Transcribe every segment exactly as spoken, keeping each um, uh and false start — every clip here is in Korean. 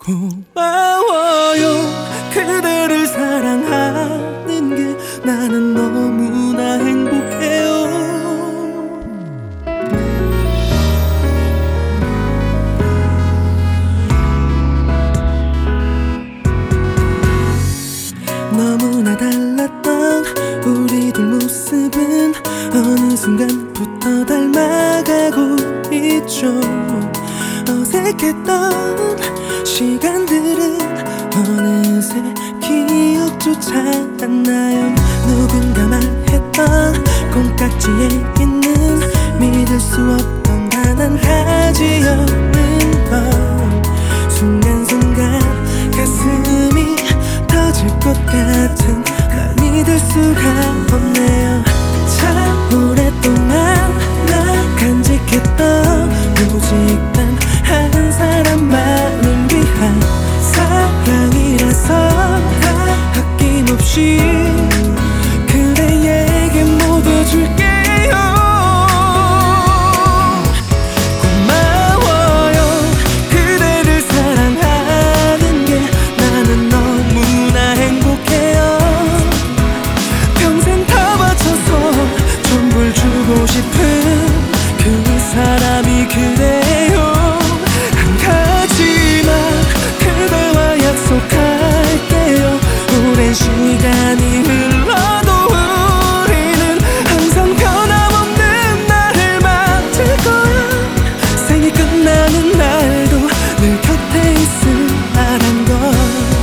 고마워요. 그대를 사랑하는 게 나는 너무나 행복해요. 너무나 달랐던 우리 둘 모습은 어느 순간부터 닮아가고 있죠. 어색했던 시간들은 어느새 기억조차 안 나요. 누군가 말했던 콩깍지에 있는 믿을 수 없던 단 한 가지였는 것. 순간순간 가슴이 터질 것 같은 날 믿을 수가 없네요. 참 오랫동안 나 간직했던 오직 단 한 사람만을 위한 사랑이라서 다 아낌없이 그대에게 모두 줄게요. 고마워요. 그대를 사랑하는 게 나는 너무나 행복해요. 평생 다 바쳐서 전부를 주고 싶은 그 사람이 그대요. 약속할게요. 오랜 시간이 흘러도 우리는 항상 변함없는 나를 맡을 거야. 생이 끝나는 날도 늘 곁에 있으라는 걸.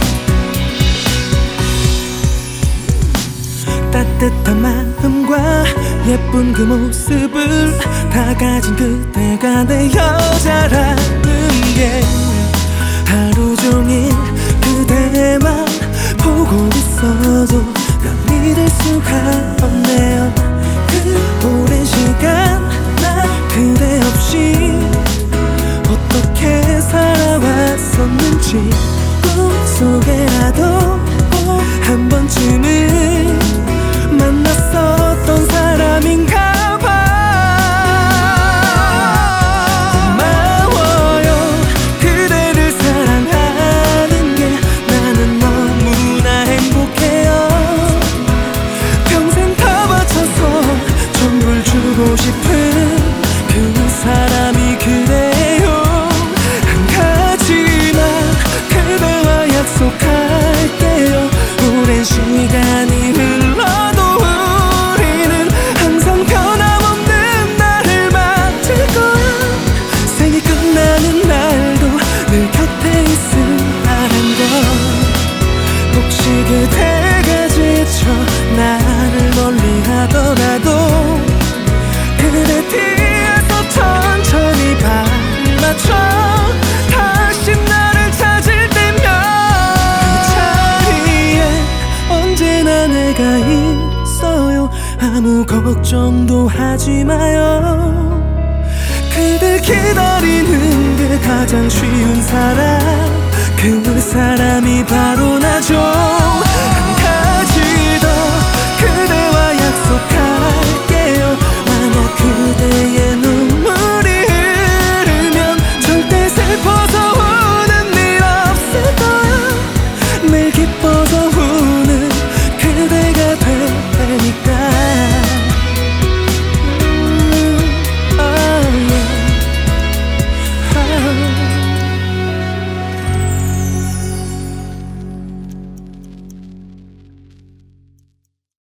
따뜻한 마음과 예쁜 그 모습을 다 가진 그대가 내 여자라는 게 하루 종일 그대만 보고 있어도 난 믿을 수가 없네요. 그 오랜 시간 나 그대 없이 어떻게 살아왔었는지 꿈속에라도 꼭 한 번쯤은 만났었던 사람인가 봐. 주고 싶은 그 사람이 그대요. 한 가지만 그대와 약속할게요. 오랜 시간이 흘러도 우리는 항상 변함없는 나를 맡을 거야. 생이 끝나는 날도 늘 곁에 있으라는 걸. 혹시 그대가 지쳐 나를 멀리하더라도 그대 뒤에서 천천히 발 맞춰 다시 나를 찾을 때면 그 자리에 언제나 내가 있어요. 아무 걱정도 하지 마요. 그대 기다리는 게 가장 쉬운 사람, 그 사람이 바로 나죠.